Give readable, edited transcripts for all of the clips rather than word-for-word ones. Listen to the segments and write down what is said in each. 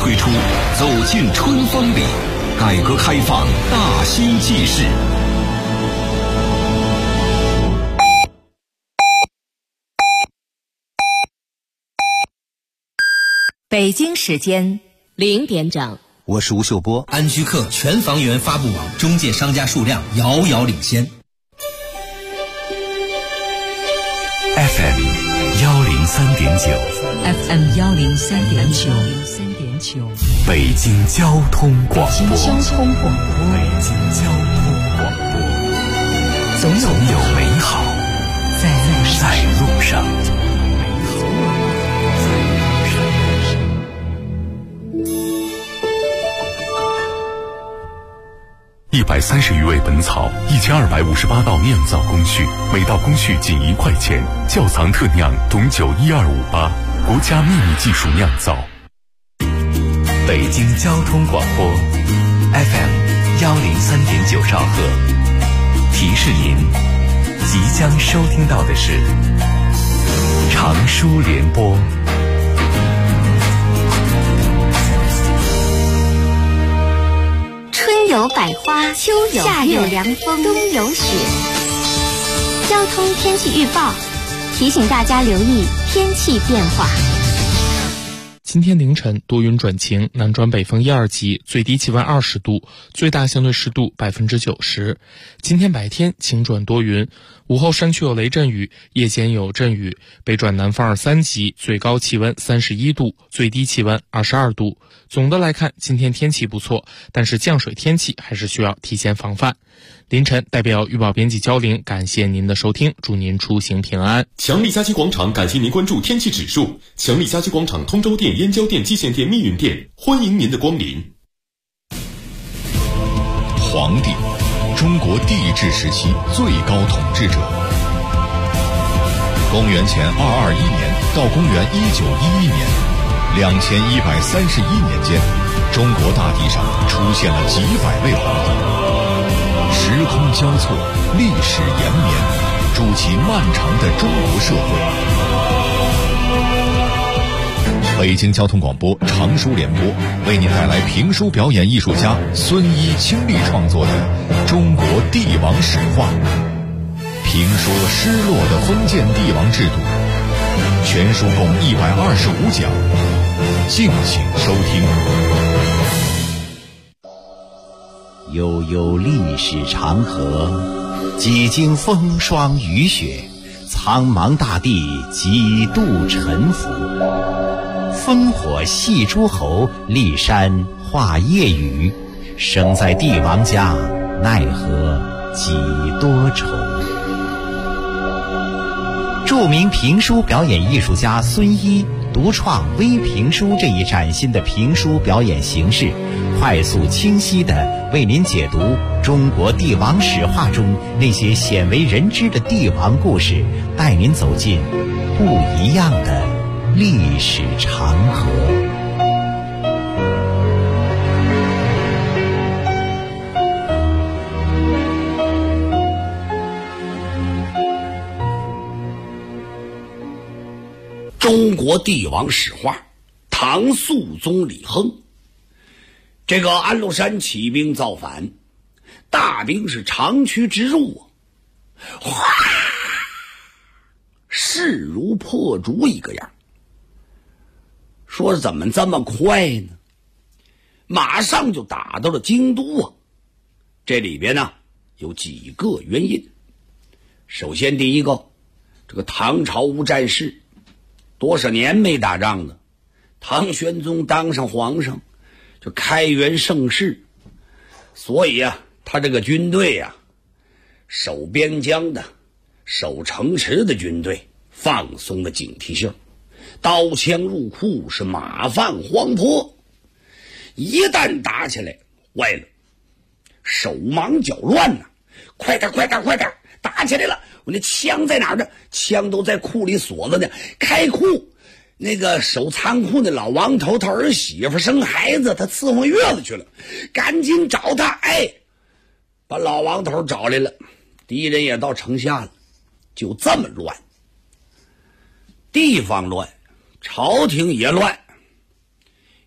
推出走进春风里，改革开放大新纪事。 北京时间 0点整， 我是吴秀波。 安居客全房源发布网中介商家数量遥遥领先。 FM 103.9 FM 103.9 北京交通广播。 北京交通广播，总有美好在路上。 130余味本草，1258道酿造工序，每道工序仅1块钱。窖藏特酿董酒12588，国家秘密技术酿造。北京交通广播 FM 103.9兆赫，提示您即将收听到的是长舒联播。 春有百花，秋有夏有凉风，冬有雪。交通天气预报提醒大家留意天气变化。 今天凌晨多云转晴，南转北风1、2级，最低气温20度，最大相对湿度90%。今天白天晴转多云，午后山区有雷阵雨，夜间有阵雨，北转南风2、3级，最高气温31度，最低气温22度。总的来看，今天天气不错，但是降水天气还是需要提前防范。凌晨代表预报编辑焦玲，感谢您的收听，祝您出行平安。 强力家居广场感谢您关注天气指数。强力家居广场通州店、燕郊店、蓟县店、密云店，欢迎您的光临。 皇帝，中国帝制时期最高统治者。公元前221年到公元1911年，2131年间，中国大地上出现了几百位皇帝。时空交错，历史延绵，筑起漫长的中国社会。北京交通广播长舒联播为您带来评书表演艺术家孙一倾力创作的《中国帝王史话》，评说失落的封建帝王制度。全书共125讲，敬请收听。 悠悠历史长河，几经风霜雨雪，苍茫大地几度沉浮。烽火戏诸侯，骊山画夜雨。生在帝王家，奈何几多愁。著名评书表演艺术家孙一独创微评书这一崭新的评书表演形式，快速清晰地为您解读中国帝王史话中那些鲜为人知的帝王故事，带您走进不一样的历史长河。 中国帝王史话，唐肃宗李亨。这个安禄山起兵造反，大兵是长驱直入啊，哗，势如破竹一个样。说怎么这么快呢？马上就打到了京都啊！这里边呢有几个原因。首先第一个，这个唐朝无战事，多少年没打仗了，唐玄宗当上皇上，就开元盛世，所以啊，他这个军队啊，守边疆的、守城池的军队放松了警惕性，刀枪入库，是马放荒坡。一旦打起来，坏了，手忙脚乱呐！快点，打起来了！我那枪在哪儿呢？枪都在库里锁着呢。开库，那个守仓库的老王头，他儿媳妇生孩子，他伺候月子去了，赶紧找他。哎，把老王头找来了，敌人也到城下了，就这么乱。地方乱，朝廷也乱。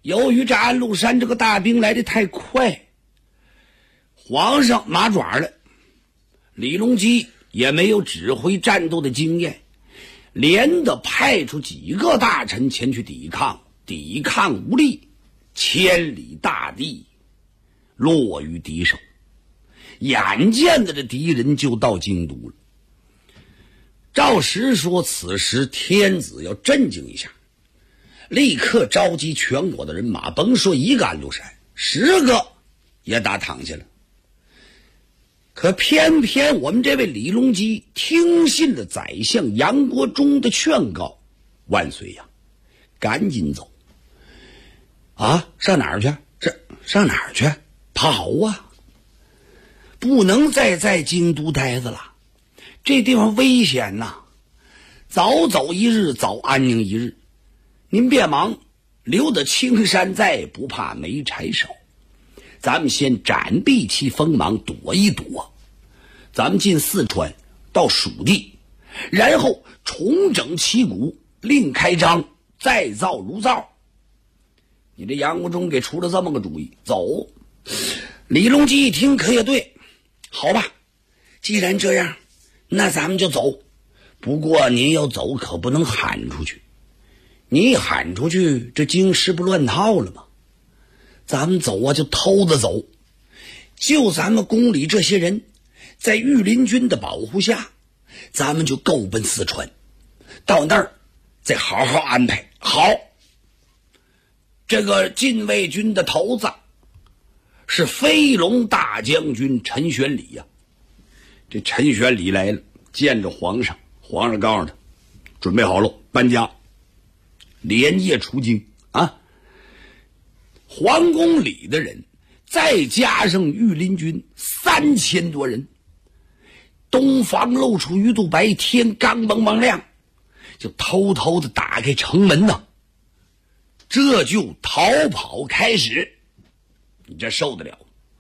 由于这安禄山这个大兵来得太快，皇上麻爪了，李隆基也没有指挥战斗的经验，连的派出几个大臣前去抵抗，抵抗无力，千里大地落于敌手。眼见着这敌人就到京都了，赵石说此时天子要镇静一下，立刻召集全国的人马，甭说一个安禄山，10个也打躺下了。可偏偏我们这位李隆基听信了宰相杨国忠的劝告，万岁呀，赶紧走啊！上哪儿去？上哪儿去？跑啊！不能再在京都待着了，这地方危险呐！早走一日，早安宁一日。您别忙，留得青山在，不怕没柴烧。咱们先暂避其锋芒，躲一躲。咱们进四川到蜀地，然后重整旗鼓，另开张，再造如造。你这杨国忠给出了这么个主意，走。李隆基一听可也对，好吧，既然这样，那咱们就走。不过您要走可不能喊出去，你一喊出去，这京师不乱套了吗？咱们走啊，就偷着走，就咱们宫里这些人，在御林军的保护下，咱们就够奔四川，到那儿再好好安排。好，这个禁卫军的头子是飞龙大将军陈玄礼呀。这陈玄礼来了，见着皇上，皇上告诉他，准备好了，搬家，连夜出京啊！皇宫里的人再加上御林军3000多人，东方露出鱼肚白，天刚蒙蒙亮，就偷偷的打开城门呐，这就逃跑开始。你这受得了？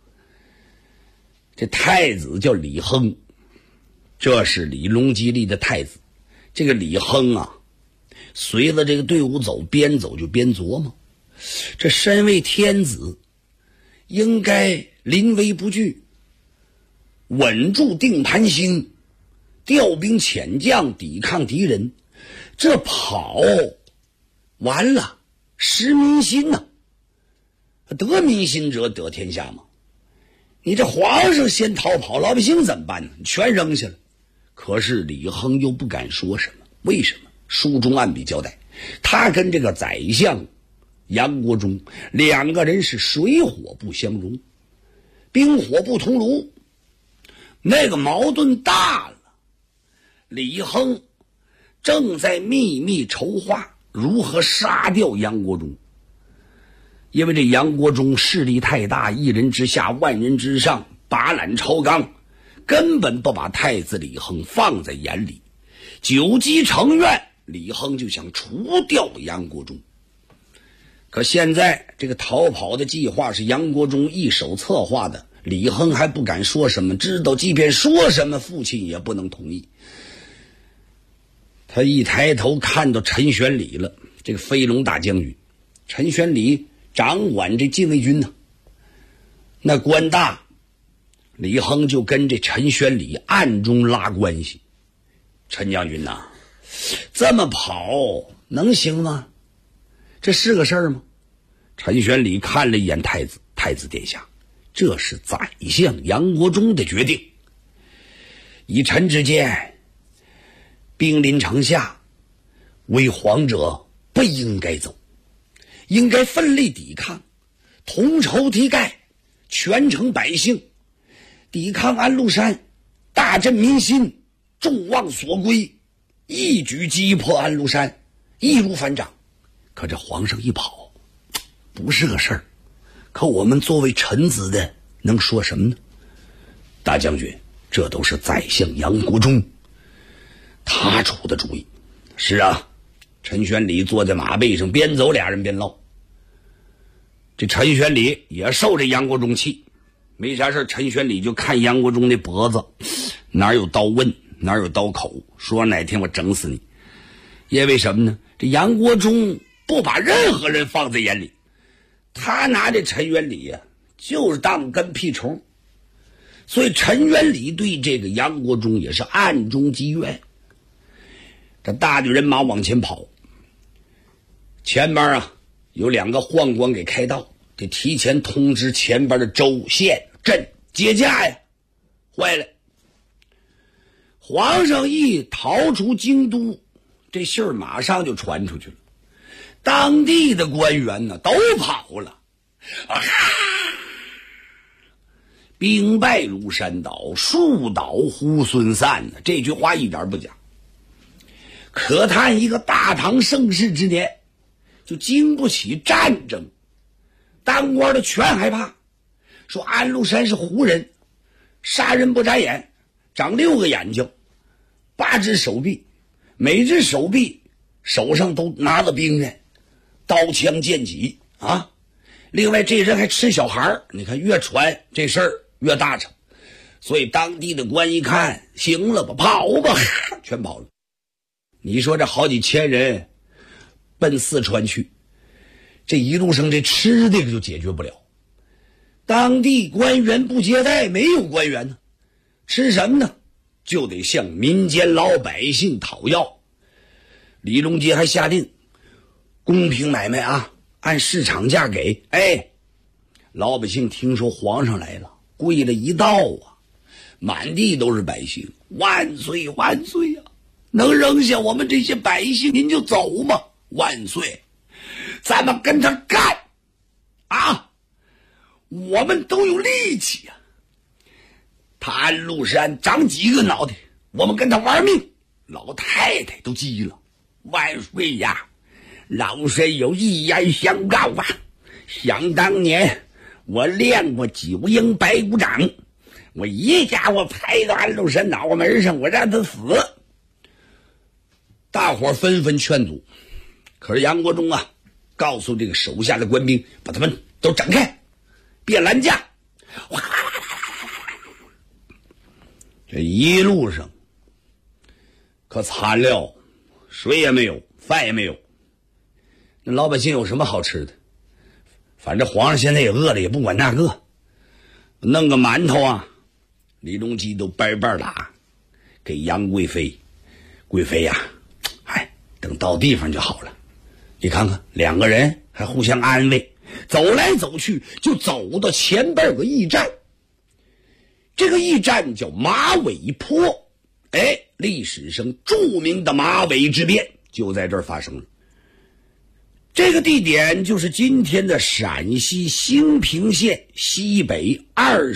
这太子叫李亨，这是李隆基立的太子。这个李亨啊，随着这个队伍走，边走就边琢磨，这身为天子，应该临危不惧，稳住定盘星，调兵遣将抵抗敌人。这跑完了失民心呐，得民心者得天下嘛。你这皇上先逃跑，老百姓怎么办呢？全扔下了。可是李亨又不敢说什么，为什么？书中暗笔交代，他跟这个宰相杨国忠2个人是水火不相容，冰火不同炉，那个矛盾大了。李亨正在秘密筹划如何杀掉杨国忠，因为这杨国忠势力太大，一人之下万人之上，把揽超纲，根本不把太子李亨放在眼里。久积成怨，李亨就想除掉杨国忠。可现在这个逃跑的计划是杨国忠一手策划的，李亨还不敢说什么，知道即便说什么父亲也不能同意。他一抬头看到陈玄礼了，这个飞龙大将军。陈玄礼掌管这禁卫军呢，那官大，李亨就跟这陈玄礼暗中拉关系。陈将军呐，这么跑能行吗？这是个事儿吗？陈玄礼看了一眼太子，太子殿下，这是宰相杨国忠的决定。以臣之见，兵临城下，为皇者不应该走，应该奋力抵抗，同仇敌忾，全城百姓抵抗安禄山，大振民心，众望所归，一举击破安禄山，易如反掌。可这皇上一跑，不是个事儿。可我们作为臣子的能说什么呢？大将军，这都是宰相杨国忠他出的主意。是啊，陈玄礼坐在马背上，边走俩人边唠。这陈玄礼也受这杨国忠气，没啥事，陈玄礼就看杨国忠那脖子哪有刀问，哪有刀口，说哪天我整死你。因为什么呢？这杨国忠不把任何人放在眼里， 他拿这陈元礼呀，就是当跟屁虫。所以陈元礼对这个杨国忠也是暗中积怨。这大队人马往前跑，前边啊有2个宦官给开道，得提前通知前边的州县镇接驾呀。坏了，皇上一逃出京都，这信儿马上就传出去了，当地的官员呢都跑了。兵败如山倒，树倒猢狲散呢，这句话一点不假。可叹一个大唐盛世之年，就经不起战争，当官的全害怕，说安禄山是胡人，杀人不眨眼，长6个眼睛，8只手臂，每只手臂手上都拿着兵刃，刀枪剑戟啊。另外这人还吃小孩，你看越传这事儿越大成。所以当地的官一看，行了吧，跑吧，全跑了。你说这好几千人奔四川去，这一路上这吃的就解决不了，当地官员不接待，没有官员呢，吃什么呢？就得向民间老百姓讨要。李隆基还下令公平买卖啊，按市场价给。老百姓听说皇上来了，跪了一道啊，满地都是百姓，万岁万岁呀！能扔下我们这些百姓您就走吗？万岁，咱们跟他干啊，我们都有力气啊。他安禄山长几个脑袋，我们跟他玩命。老太太都急了，万岁呀，老身有一言相告啊。想当年我练过9阴白骨掌，我一下我拍到安禄山脑门上，我让他死。大伙纷纷劝阻，可是杨国忠啊告诉这个手下的官兵，把他们都展开，别拦架。这一路上可惨了，水也没有，饭也没有，那老百姓有什么好吃的？反正皇上现在也饿了，也不管那个，弄个馒头啊，李隆基都掰掰打给杨贵妃。贵妃呀，等到地方就好了。你看看2个人还互相安慰，走来走去就走到前边有个驿站，这个驿站叫马尾坡。历史上著名的马尾之变就在这儿发生了。这个地点就是今天的陕西兴平县西北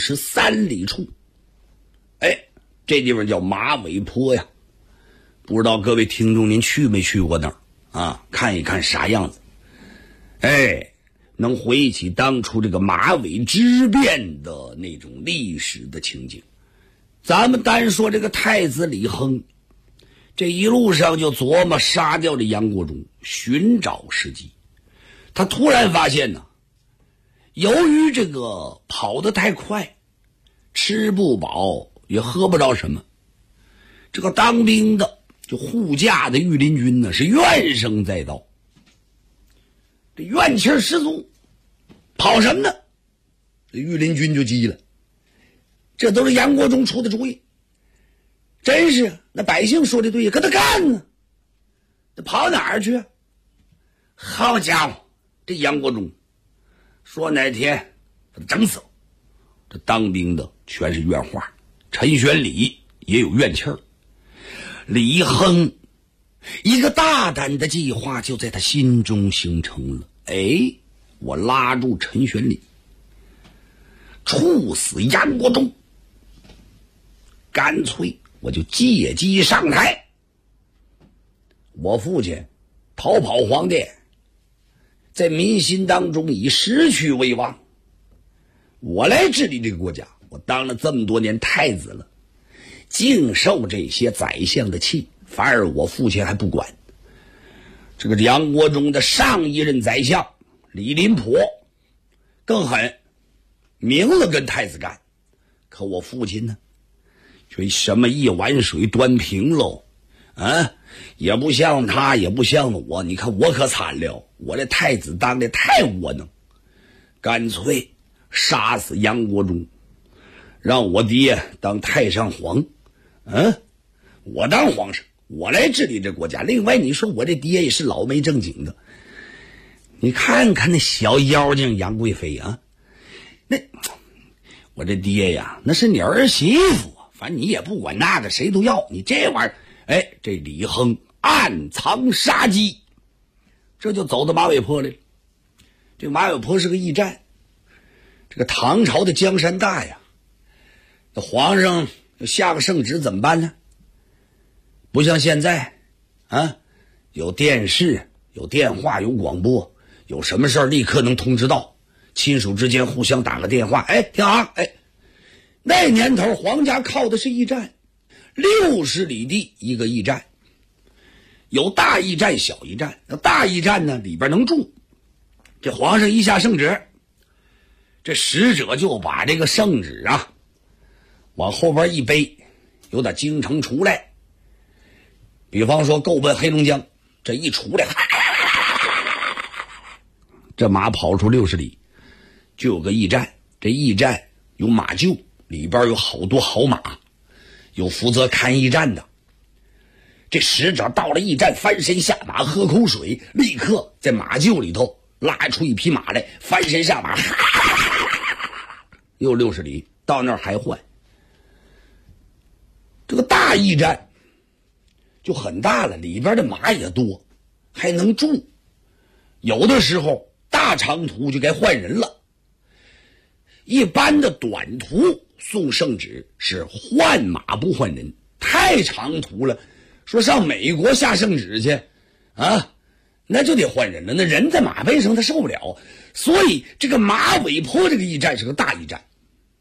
23里处。这地方叫马尾坡呀。不知道各位听众您去没去过那儿啊？看一看啥样子。能回忆起当初这个马尾之变的那种历史的情景。咱们单说这个太子李亨，这一路上就琢磨杀掉这杨国忠，寻找时机。他突然发现呢，由于这个跑得太快，吃不饱也喝不着什么，这个当兵的就护驾的御林军呢是怨声载道，这怨气十足，跑什么呢？这御林军就急了，这都是杨国忠出的主意，真是那百姓说的对呀，跟他干呢，这跑哪儿去？好家伙，这杨国忠说哪天把他整死。这当兵的全是怨话，陈玄礼也有怨气儿。李亨一个大胆的计划就在他心中形成了。我拉住陈玄礼，处死杨国忠，干脆我就借机上台。我父亲逃跑皇帝，在民心当中以失去为王，我来治理这个国家，我当了这么多年太子了，净受这些宰相的气，反而我父亲还不管。这个杨国忠的上一任宰相李林甫更狠，明了跟太子干，可我父亲呢却什么一碗水端平喽啊，也不像他，也不像我。你看我可惨了，我这太子当的太窝囊， 干脆杀死杨国忠，让我爹当太上皇。我当皇上，我来治理这国家。另外你说我这爹也是老没正经的，你看看那小妖精杨贵妃啊，那我这爹呀那是你儿媳妇，反正你也不管那个谁都要。你这玩意儿，这李亨暗藏杀机，这就走到马嵬坡来了。这马嵬坡是个驿站，这个唐朝的江山大呀，那皇上下个圣旨怎么办呢？不像现在有电视有电话有广播，有什么事儿立刻能通知到，亲属之间互相打个电话，听好，那年头皇家靠的是驿站，60里地一个驿站，有大驿站小驿站。大驿站呢里边能住，这皇上一下圣旨，这使者就把这个圣旨往后边一背，由打京城出来，比方说够奔黑龙江，这一出来，这马跑出60里就有个驿站，这驿站有马厩，里边有好多好马，有负责看驿站的。这使者到了驿站，翻身下马，喝口水，立刻在马厩里头拉出一匹马来，翻身下马，又60里，到那儿还换。这个大驿站就很大了，里边的马也多，还能住。有的时候大长途就该换人了，一般的短途送圣旨是换马不换人，太长途了，说上美国下圣旨去那就得换人了，那人在马背上他受不了。所以这个马嵬坡这个驿站是个大驿站，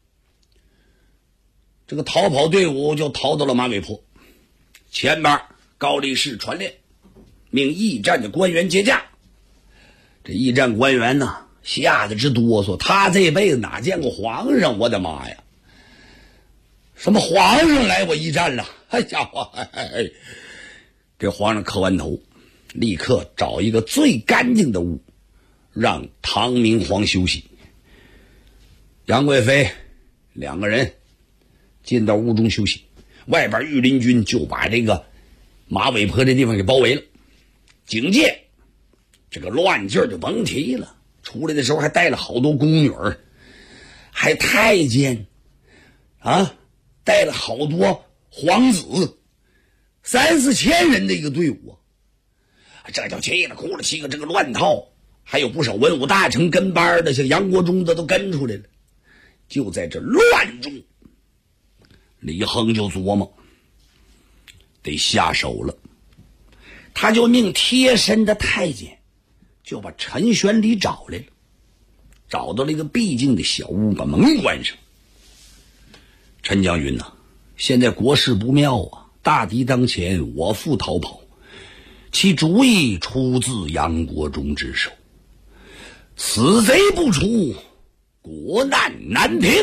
这个逃跑队伍就逃到了马嵬坡。前边高力士传令，命驿站的官员接驾。这驿站官员呢吓得直哆嗦，他这辈子哪见过皇上，我的妈呀，什么皇上来我驿站了，家伙，这皇上磕完头，立刻找一个最干净的屋，让唐明皇休息。杨贵妃2个人进到屋中休息，外边御林军就把这个马嵬坡这地方给包围了，警戒。这个乱劲儿就甭提了，出来的时候还带了好多宫女儿，还太监带了好多皇子，3、4千人的一个队伍这叫气了哭了气个这个乱套。还有不少文武大臣跟班的，像杨国忠的都跟出来了。就在这乱中，李亨就琢磨得下手了，他就命贴身的太监就把陈玄礼找来了，找到了一个僻静的小屋，把门关上。陈将军现在国事不妙大敌当前，我父逃跑，其主意出自杨国忠之手，此贼不除，国难难平。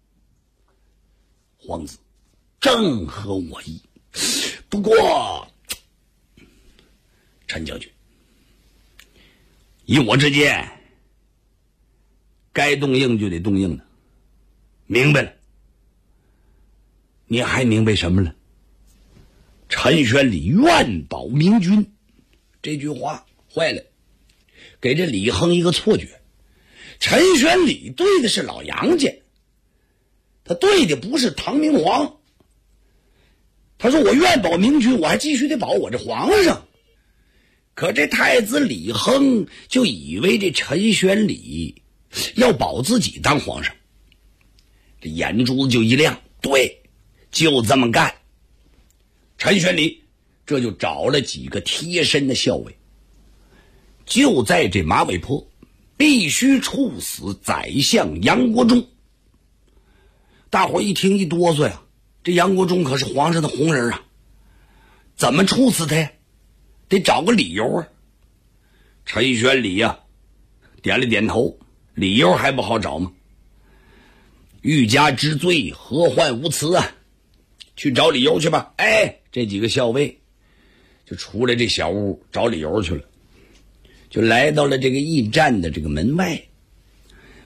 皇子正合我意，不过陈将军，以我之见，该动硬就得动硬的。明白了。你还明白什么了？陈玄礼愿保明君，这句话坏了，给这李亨一个错觉。陈玄礼对的是老杨家，他对的不是唐明皇。他说我愿保明君，我还继续得保我这皇上。可这太子李亨就以为这陈玄礼要保自己当皇上，这眼珠子就一亮，对，就这么干。陈玄礼这就找了几个贴身的校尉，就在这马嵬坡必须处死宰相杨国忠。大伙一听一哆嗦呀，这杨国忠可是皇上的红人怎么处死他呀？得找个理由陈玄礼点了点头，理由还不好找吗？欲加之罪，何患无辞去找理由去吧。这几个校尉就出来这小屋找理由去了，就来到了这个驿站的这个门外。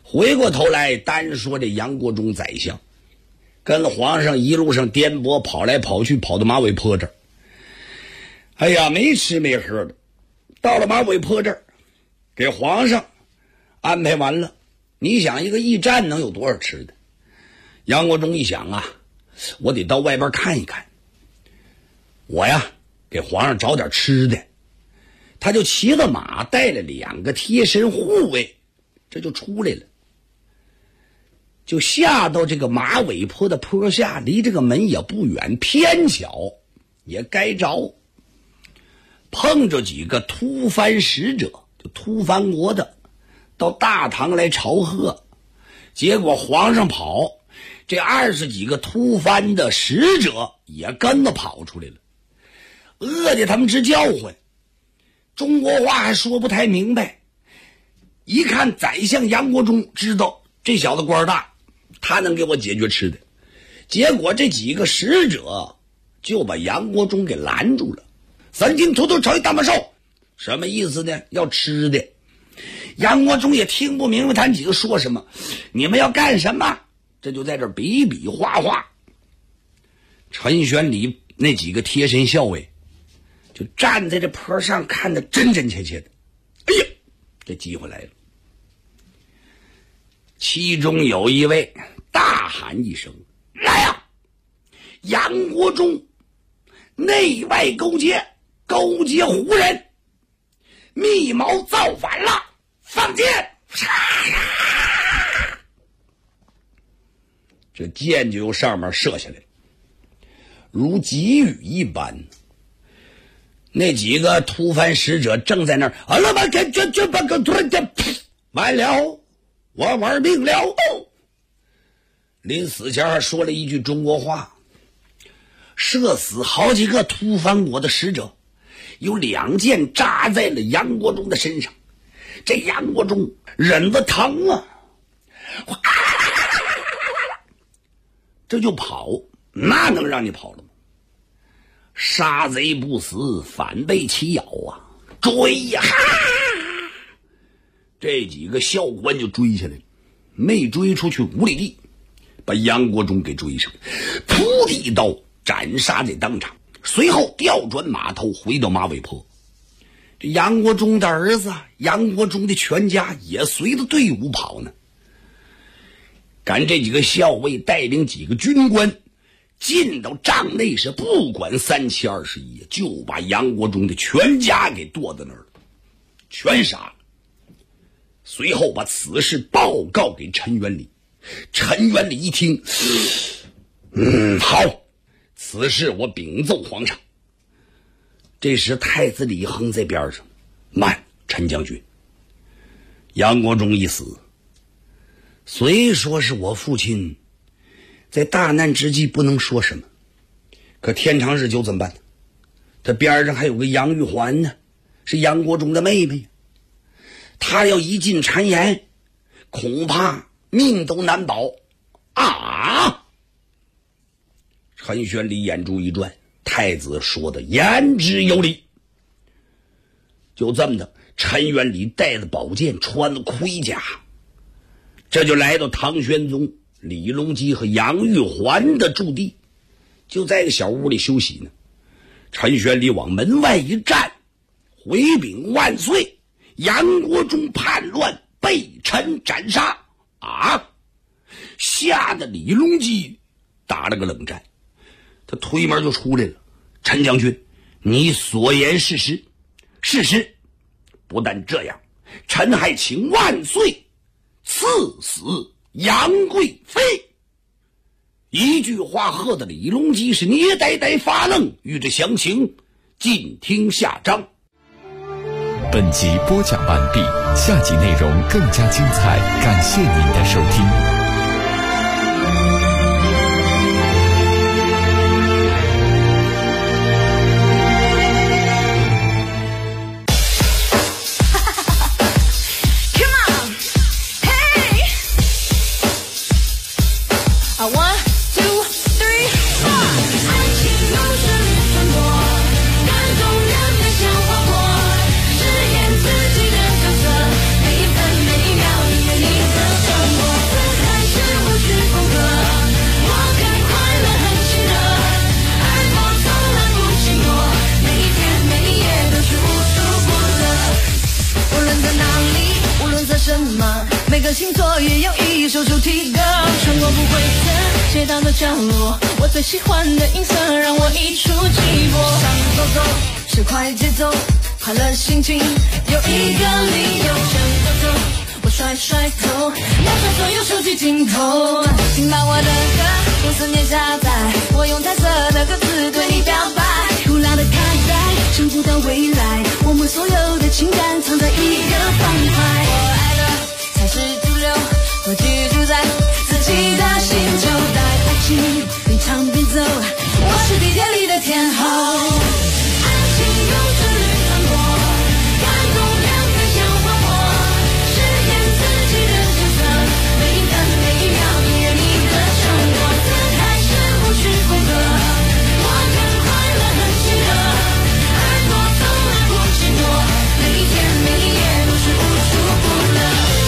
回过头来单说这杨国忠宰相，跟皇上一路上颠簸跑来跑去，跑到马嵬坡这儿。哎呀，没吃没喝的，到了马嵬坡这儿，给皇上安排完了。你想一个驿站能有多少吃的？杨国忠一想啊，我得到外边看一看，我呀给皇上找点吃的。他就骑着马，带了2个贴身护卫，这就出来了。就下到这个马嵬坡的坡下，离这个门也不远，偏巧也该着碰着几个突蕃使者，就突蕃国的到大唐来朝贺。结果皇上跑，这20几个突蕃的使者也跟着跑出来了，饿得他们直叫唤，中国话还说不太明白。一看宰相杨国忠，知道这小子官大，他能给我解决吃的。结果这几个使者就把杨国忠给拦住了。三斤土豆炒一大马烧，什么意思呢？要吃的。杨国忠也听不明白他们几个说什么，你们要干什么？这就在这比比划划。陈玄礼那几个贴身校尉就站在这坡上看得真真切切的。哎呀，这机会来了。其中有一位大喊一声：来呀！杨国忠内外勾结胡人，密谋造反了，放箭！这箭就由上面射下来，如急雨一般。那几个突蕃使者正在那儿，完了，我玩命了。临死前还说了一句中国话，射死好几个突蕃国的使者，有2箭扎在了杨国忠的身上。这杨国忠忍着疼啊，这就跑，那能让你跑了吗？杀贼不死，反被其咬啊！追呀！这几个校官就追下来了，没追出去5里地，把杨国忠给追上，噗的一刀斩杀在当场。随后调转马头回到马嵬坡。这杨国忠的儿子，杨国忠的全家也随着队伍跑呢。赶这几个校尉带领几个军官进到帐内，是不管3七21，就把杨国忠的全家给剁在那儿了，全杀了。随后把此事报告给陈元礼。陈元礼一听，好，此事我禀奏皇上。这时太子李亨在边上，慢，陈将军，杨国忠一死，虽说是我父亲在大难之际不能说什么，可天长日久怎么办呢？他边上还有个杨玉环呢，是杨国忠的妹妹，他要一进谗言，恐怕命都难保啊！陈玄礼眼珠一转，太子说的言之有理。就这么的，陈元礼带着宝剑，穿了盔甲，这就来到唐玄宗、李隆基和杨玉环的驻地，就在个小屋里休息呢。陈玄礼往门外一站，回禀万岁，杨国忠叛乱，被臣斩杀啊！吓得李隆基打了个冷战，他推门就出来了。陈将军，你所言是实，事实。不但这样，臣还请万岁赐死杨贵妃。一句话喝得李隆基是捏呆呆发愣。欲知详情，尽听下章。 本集播讲完毕，下集内容更加精彩，感谢您的收听。 每一分每一秒，因为你的个星座也有一首主题歌，穿过不规则街道的角落，我最喜欢的音色让我一触即发。想走走是快节奏，快乐心情有一个理由，想走走我甩甩头，拿下所有手机镜头，请把我的歌用思念下载，我用彩色的歌词对你表白，古老的卡带想不到未来，我们所有的情感藏在一个方块，我爱的才是主流，我居住在自己的星球，带爱情边唱边走，我是地铁里的天后，爱情用旋律传播，感动两个小花火，饰演自己的角色，每一分每一秒依然你的生活，自开始不去规则，我更快乐很喜乐，耳朵从来不寂寞，每一天每一夜都是无处不乐。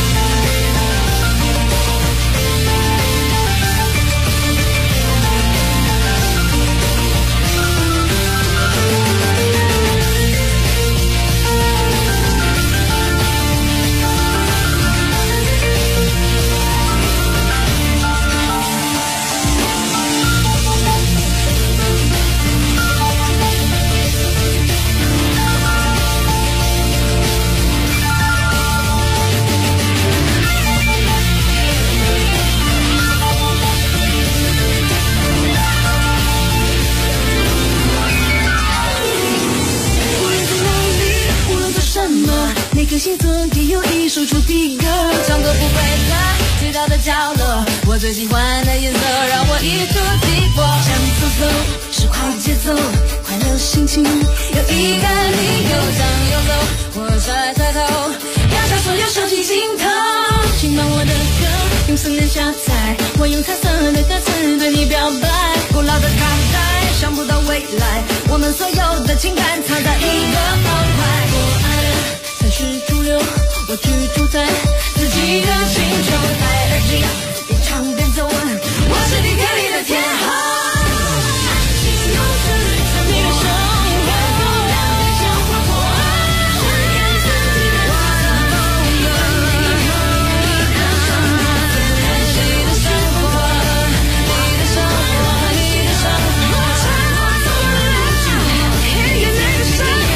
每个星座也有一首主题歌，唱歌不规则街道的角落，我最喜欢的颜色让我一触即发，想走走是快节奏，快乐心情有一个理由，想游走我甩甩头，压下所有手机镜头，请把我的歌用思念下载，我用彩色的歌词对你表白，古老的卡带想不到未来，我们所有的情感藏在一个方块，我爱的才是主流，我居住在自己的星球，戴耳机边唱边走，我是地铁里的天后，爱情用旋律传递的生活，两个小花火，饰演自己的角色，每一分每一秒自开始的生活，你的生活你的生活，穿过所有的角落，黑夜那个生活，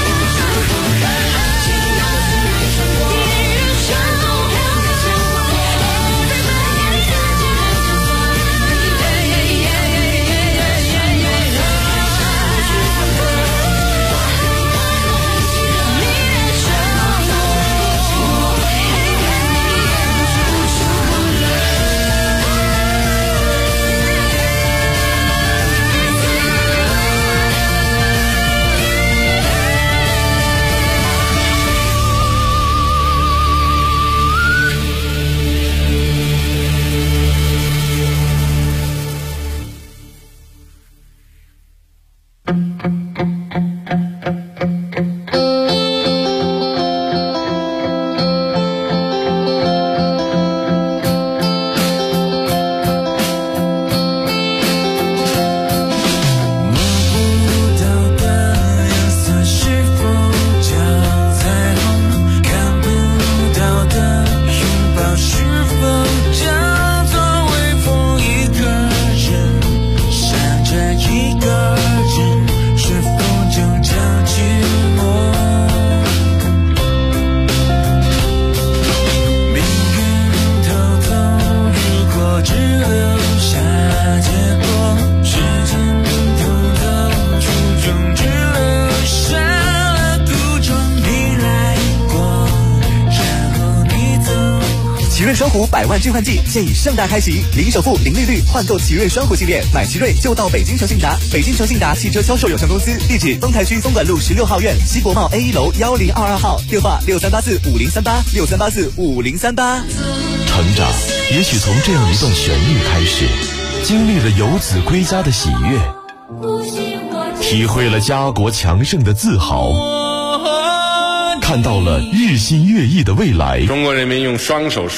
双虎100万置换季现已盛大开启，零首付、零利率换购奇瑞双虎系列，买奇瑞就到北京诚信达。北京诚信达汽车销售有限公司，地址丰台区丰管路16号院西国贸 A1 楼1022号，电话63845038，63845038。 成长也许从这样一段旋律开始，经历了游子归家的喜悦，体会了家国强盛的自豪，看到了日新月异的未来。 中国人民用双手说